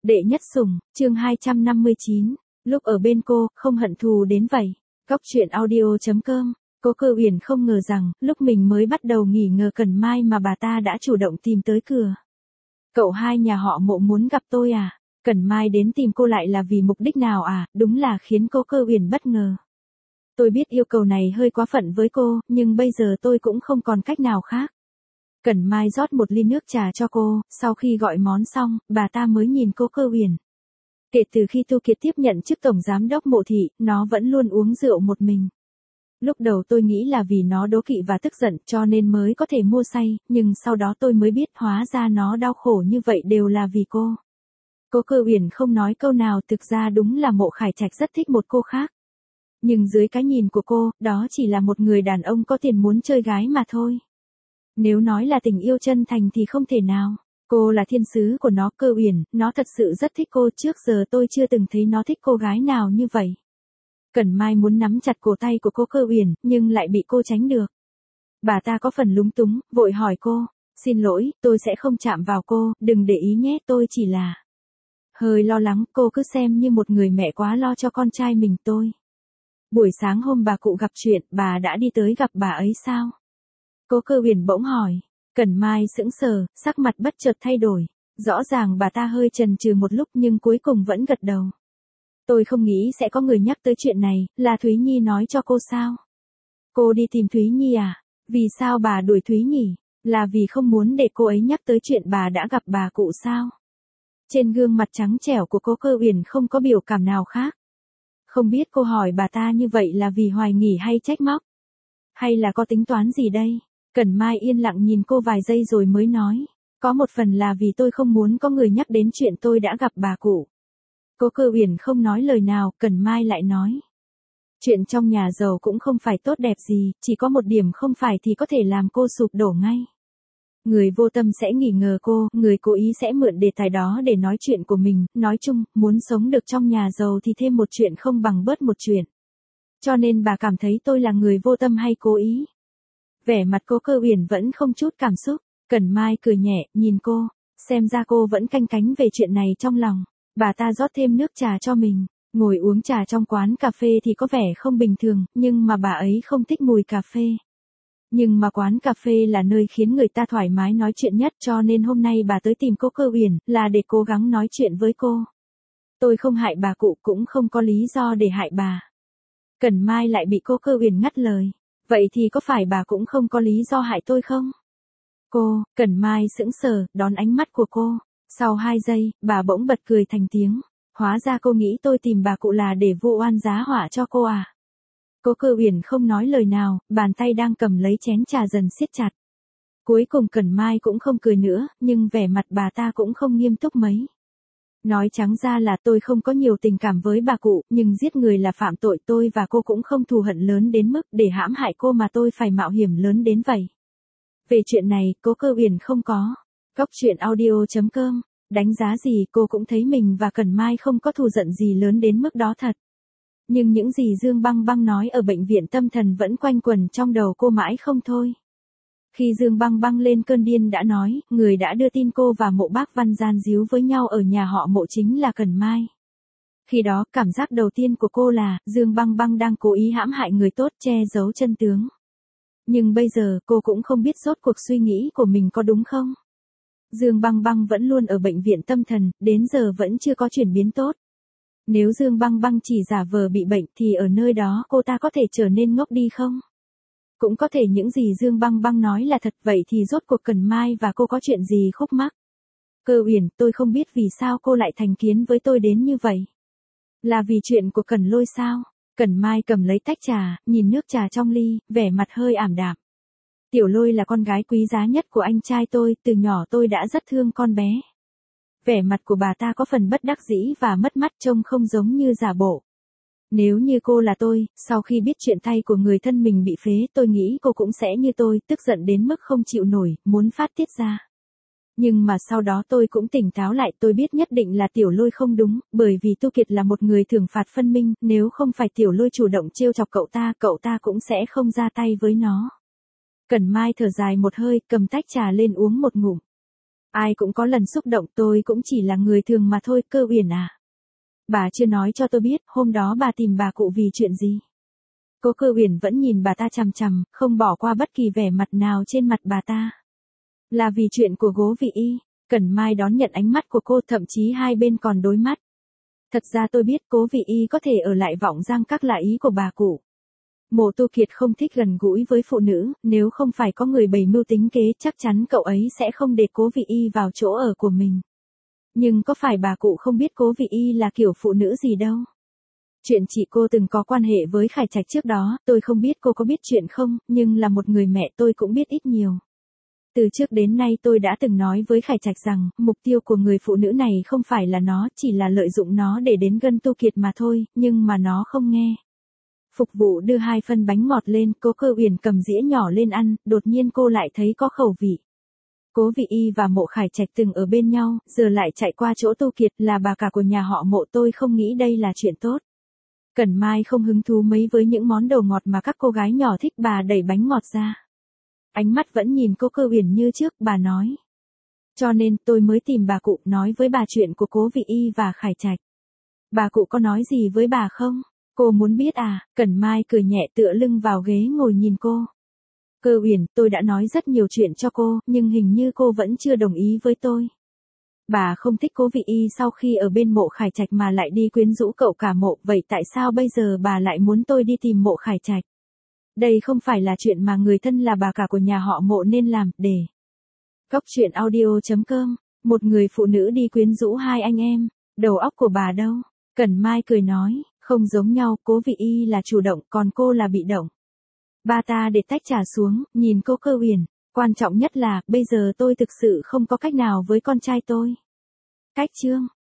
Đệ nhất sủng, chương 259, lúc ở bên cô, không hận thù đến vậy. Góc truyện audio.com, Cố Cơ Uyển không ngờ rằng, lúc mình mới bắt đầu nghỉ ngờ Cẩn Mai mà bà ta đã chủ động tìm tới cửa. Cậu hai nhà họ Mộ muốn gặp tôi à? Cẩn Mai đến tìm cô lại là vì mục đích nào à? Đúng là khiến Cố Cơ Uyển bất ngờ. Tôi biết yêu cầu này hơi quá phận với cô, nhưng bây giờ tôi cũng không còn cách nào khác. Cẩn Mai rót một ly nước trà cho cô, sau khi gọi món xong, bà ta mới nhìn Cố Cơ Uyển. Kể từ khi Tu Kiệt tiếp nhận chức tổng giám đốc Mộ thị, nó vẫn luôn uống rượu một mình. Lúc đầu tôi nghĩ là vì nó đố kỵ và tức giận cho nên mới có thể mua say, nhưng sau đó tôi mới biết hóa ra nó đau khổ như vậy đều là vì cô. Cố Cơ Uyển không nói câu nào, thực ra đúng là Mộ Khải Trạch rất thích một cô khác. Nhưng dưới cái nhìn của cô, đó chỉ là một người đàn ông có tiền muốn chơi gái mà thôi. Nếu nói là tình yêu chân thành thì không thể nào. Cô là thiên sứ của nó, Cơ Uyển, nó thật sự rất thích cô, trước giờ tôi chưa từng thấy nó thích cô gái nào như vậy. Cẩn Mai muốn nắm chặt cổ tay của cô Cơ Uyển, nhưng lại bị cô tránh được. Bà ta có phần lúng túng, vội hỏi cô, xin lỗi, tôi sẽ không chạm vào cô, đừng để ý nhé, tôi chỉ là hơi lo lắng, cô cứ xem như một người mẹ quá lo cho con trai mình tôi. Buổi sáng hôm bà cụ gặp chuyện, bà đã đi tới gặp bà ấy sao? Cố Cơ Uyển bỗng hỏi. Cẩn Mai sững sờ, sắc mặt bất chợt thay đổi. Rõ ràng bà ta hơi chần chừ một lúc nhưng cuối cùng vẫn gật đầu. Tôi không nghĩ sẽ có người nhắc tới chuyện này, là Thúy Nhi nói cho cô sao? Cô đi tìm Thúy Nhi à? Vì sao bà đuổi Thúy nhỉ? Là vì không muốn để cô ấy nhắc tới chuyện bà đã gặp bà cụ sao? Trên gương mặt trắng trẻo của Cố Cơ Uyển không có biểu cảm nào khác. Không biết cô hỏi bà ta như vậy là vì hoài nghi hay trách móc? Hay là có tính toán gì đây? Cẩn Mai yên lặng nhìn cô vài giây rồi mới nói. Có một phần là vì tôi không muốn có người nhắc đến chuyện tôi đã gặp bà cụ. Cố Cơ Uyển không nói lời nào, Cẩn Mai lại nói. Chuyện trong nhà giàu cũng không phải tốt đẹp gì, chỉ có một điểm không phải thì có thể làm cô sụp đổ ngay. Người vô tâm sẽ nghi ngờ cô, người cố ý sẽ mượn đề tài đó để nói chuyện của mình, nói chung, muốn sống được trong nhà giàu thì thêm một chuyện không bằng bớt một chuyện. Cho nên bà cảm thấy tôi là người vô tâm hay cố ý? Vẻ mặt Cố Cơ Uyển vẫn không chút cảm xúc, Cẩn Mai cười nhẹ, nhìn cô, xem ra cô vẫn canh cánh về chuyện này trong lòng. Bà ta rót thêm nước trà cho mình, ngồi uống trà trong quán cà phê thì có vẻ không bình thường, nhưng mà bà ấy không thích mùi cà phê. Nhưng mà quán cà phê là nơi khiến người ta thoải mái nói chuyện nhất, cho nên hôm nay bà tới tìm Cố Cơ Uyển là để cố gắng nói chuyện với cô. Tôi không hại bà cụ, cũng không có lý do để hại bà. Cẩn Mai lại bị Cố Cơ Uyển ngắt lời. Vậy thì có phải bà cũng không có lý do hại tôi không? Cẩn Mai sững sờ, đón ánh mắt của cô. Sau 2 giây, bà bỗng bật cười thành tiếng. Hóa ra cô nghĩ tôi tìm bà cụ là để vu oan giá họa cho cô à? Cố Cơ Uyển không nói lời nào, bàn tay đang cầm lấy chén trà dần siết chặt. Cuối cùng Cẩn Mai cũng không cười nữa, nhưng vẻ mặt bà ta cũng không nghiêm túc mấy. Nói trắng ra là tôi không có nhiều tình cảm với bà cụ, nhưng giết người là phạm tội, tôi và cô cũng không thù hận lớn đến mức để hãm hại cô mà tôi phải mạo hiểm lớn đến vậy. Về chuyện này, Cố Cơ Uyển không có. Góc truyện audio.com, đánh giá gì cô cũng thấy mình và Cẩn Mai không có thù giận gì lớn đến mức đó thật. Nhưng những gì Dương Băng Băng nói ở bệnh viện tâm thần vẫn quanh quẩn trong đầu cô mãi không thôi. Khi Dương Băng Băng lên cơn điên đã nói, người đã đưa tin cô và Mộ Bác Văn gian díu với nhau ở nhà họ Mộ chính là Cẩn Mai. Khi đó, cảm giác đầu tiên của cô là, Dương Băng Băng đang cố ý hãm hại người tốt, che giấu chân tướng. Nhưng bây giờ, cô cũng không biết rốt cuộc suy nghĩ của mình có đúng không? Dương Băng Băng vẫn luôn ở bệnh viện tâm thần, đến giờ vẫn chưa có chuyển biến tốt. Nếu Dương Băng Băng chỉ giả vờ bị bệnh thì ở nơi đó cô ta có thể trở nên ngốc đi không? Cũng có thể những gì Dương Băng Băng nói là thật, vậy thì rốt cuộc Cẩn Mai và cô có chuyện gì khúc mắc? Cơ Uyển, tôi không biết vì sao cô lại thành kiến với tôi đến như vậy. Là vì chuyện của Cẩn Lôi sao? Cẩn Mai cầm lấy tách trà, nhìn nước trà trong ly, vẻ mặt hơi ảm đạm. Tiểu Lôi là con gái quý giá nhất của anh trai tôi, từ nhỏ tôi đã rất thương con bé. Vẻ mặt của bà ta có phần bất đắc dĩ và mất mát, trông không giống như giả bộ. Nếu như cô là tôi, sau khi biết chuyện tay của người thân mình bị phế, tôi nghĩ cô cũng sẽ như tôi, tức giận đến mức không chịu nổi, muốn phát tiết ra. Nhưng mà sau đó tôi cũng tỉnh táo lại, tôi biết nhất định là Tiểu Lôi không đúng, bởi vì Tu Kiệt là một người thưởng phạt phân minh, nếu không phải Tiểu Lôi chủ động trêu chọc cậu ta cũng sẽ không ra tay với nó. Cẩn Mai thở dài một hơi, cầm tách trà lên uống một ngụm. Ai cũng có lần xúc động, tôi cũng chỉ là người thường mà thôi. Cơ Uyển à. Bà chưa nói cho tôi biết, hôm đó bà tìm bà cụ vì chuyện gì. Cố Cơ Uyển vẫn nhìn bà ta chằm chằm, không bỏ qua bất kỳ vẻ mặt nào trên mặt bà ta. Là vì chuyện của Gố Vị Y. Cẩn Mai đón nhận ánh mắt của cô, thậm chí hai bên còn đối mắt. Thật ra tôi biết Cố Vị Y có thể ở lại Vọng Giang Các là ý của bà cụ. Mộ Tu Kiệt không thích gần gũi với phụ nữ, nếu không phải có người bày mưu tính kế chắc chắn cậu ấy sẽ không để Cố Vị Y vào chỗ ở của mình. Nhưng có phải bà cụ không biết Cố Vị Y là kiểu phụ nữ gì đâu. Chuyện chị cô từng có quan hệ với Khải Trạch trước đó, tôi không biết cô có biết chuyện không, nhưng là một người mẹ tôi cũng biết ít nhiều. Từ trước đến nay tôi đã từng nói với Khải Trạch rằng, mục tiêu của người phụ nữ này không phải là nó, chỉ là lợi dụng nó để đến gần Tu Kiệt mà thôi, nhưng mà nó không nghe. Phục vụ đưa 2 phân bánh ngọt lên, Cố Cơ Uyển cầm dĩa nhỏ lên ăn, đột nhiên cô lại thấy có khẩu vị. Cố Vị Y và Mộ Khải Trạch từng ở bên nhau, giờ lại chạy qua chỗ Tu Kiệt, là bà cả của nhà họ Mộ, tôi không nghĩ đây là chuyện tốt. Cẩn Mai không hứng thú mấy với những món đồ ngọt mà các cô gái nhỏ thích, bà đẩy bánh ngọt ra. Ánh mắt vẫn nhìn Cố Cơ Uyển như trước, bà nói. Cho nên tôi mới tìm bà cụ, nói với bà chuyện của Cố Vị Y và Khải Trạch. Bà cụ có nói gì với bà không? Cô muốn biết à? Cẩn Mai cười nhẹ tựa lưng vào ghế ngồi nhìn cô. Cơ Uyển, tôi đã nói rất nhiều chuyện cho cô, nhưng hình như cô vẫn chưa đồng ý với tôi. Bà không thích Cố Vị Y sau khi ở bên Mộ Khải Trạch mà lại đi quyến rũ cậu cả Mộ, vậy tại sao bây giờ bà lại muốn tôi đi tìm Mộ Khải Trạch? Đây không phải là chuyện mà người thân là bà cả của nhà họ Mộ nên làm, để. Cóc truyện audio.com, một người phụ nữ đi quyến rũ hai anh em, đầu óc của bà đâu? Cẩn Mai cười nói, không giống nhau, Cố Vị Y là chủ động, còn cô là bị động. Bà ta để tách trà xuống, nhìn Cố Cơ Uyển, quan trọng nhất là, bây giờ tôi thực sự không có cách nào với con trai tôi. Cách chương